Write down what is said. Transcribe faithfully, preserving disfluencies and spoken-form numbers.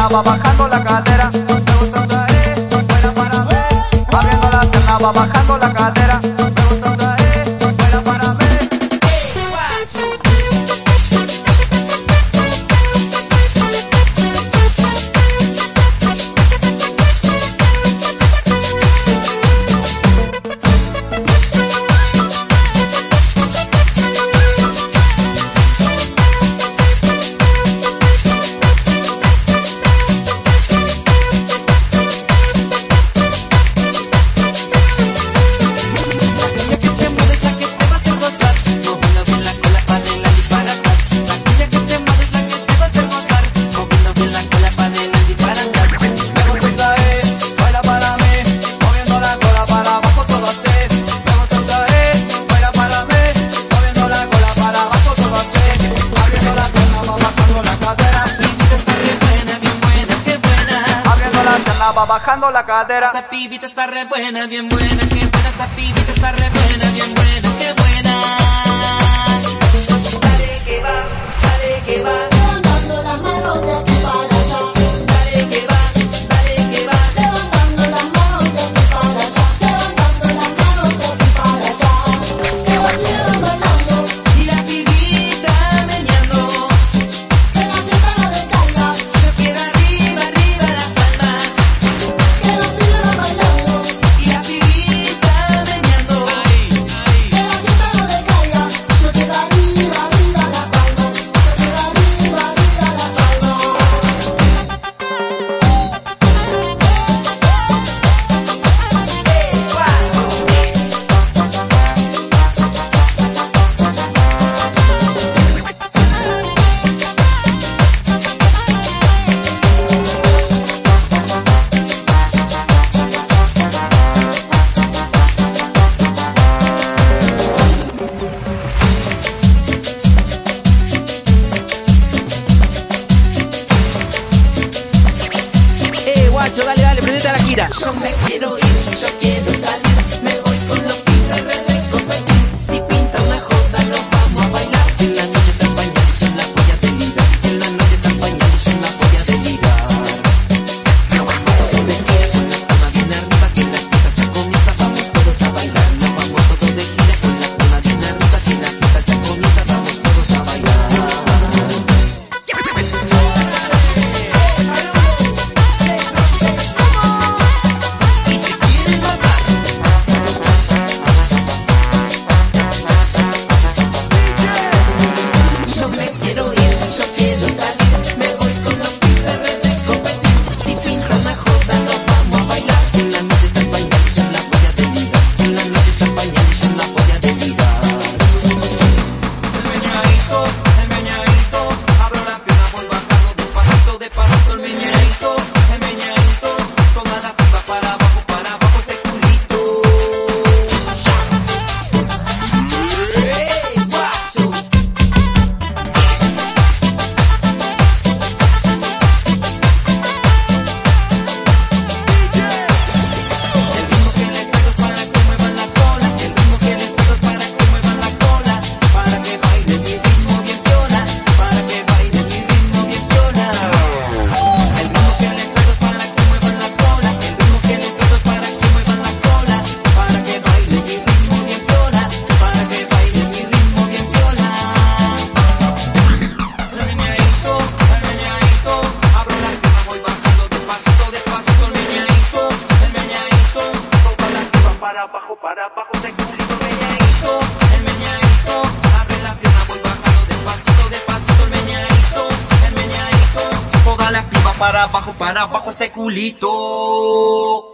va bajando la cadera. Me gusta esa E, buena para mí. Abriendo la pierna va bajando la cadera. Me gusta esa E, buena para mí. Va bajando la cadera. Esa pibita está re buena, bien buena, qué buena. Esa pibita está re buena, bien buena, qué buena. Dale que va, dale que va. Levantando las manos de aquí para allá. Dale que va, dale que va. Levantando las manos de aquí para allá. Levantando las manos de aquí para allá. Que volvieron bailando. Y la pibita meneando. Que la fiesta no descarga. Yo quiero arriba, arriba las palmas. Que la primera bailando. Y la pibita meneando. Que la fiesta no descarga. Yo quiero arriba, arriba las palmas. Yo quiero arriba, arriba las palmas. Eh, guacho, dale, dale, prendete a la gira. Yo me quiero ir, yo quiero salir. Me voy con los pintas al revés, competir. Si pinta una joda, nos vamos a bailar. En la noche está pañal, yo la voy a delirar. En la noche está pañal, yo la voy a delirar. Nos vamos todos de gira con la palma bien arriba. Que la fiesta ya comienza, vamos todos a bailar. Nos vamos todos de gira con la palma bien arriba. Que la fiesta ya comienza, vamos todos a bailar. Y si quieren bajar, yo me quiero ir, yo quiero salir. Me voy con los pintas al revés, competir. Si pinta una joda, nos vamos a bailar. En la noche está pañal, yo la voy a delirar. En la noche está pañal, yo la voy a delirar. El meñadito, el meñadito. Abro la pierna, voy bajando despacito, despacito. El meñadito, el meñadito. Toda la pipa para abajo, para abajo ese culito. ¡Ey, guacho! El ritmo que les pego es para que muevan la cola. El ritmo que les pego es para que muevan la cola. Para que baile mi ritmo bien viola. Para que baile mi ritmo bien viola. El ritmo que les pego es para que muevan la cola. El ritmo que les pego es para que muevan la cola. Para que baile mi ritmo bien viola. Para que baile mi ritmo bien viola. El meñadito, el meñadito. Abro la pierna, voy bajando despacito, despacito. El meñadito, el meñadito. Toda la pipa para abajo, para abajo ese culito. El meñadito, el meñadito. Abre la pierna, voy bajando despacito, despacito. El meñadito, el meñadito. Toda la pipa para abajo, para abajo ese culito.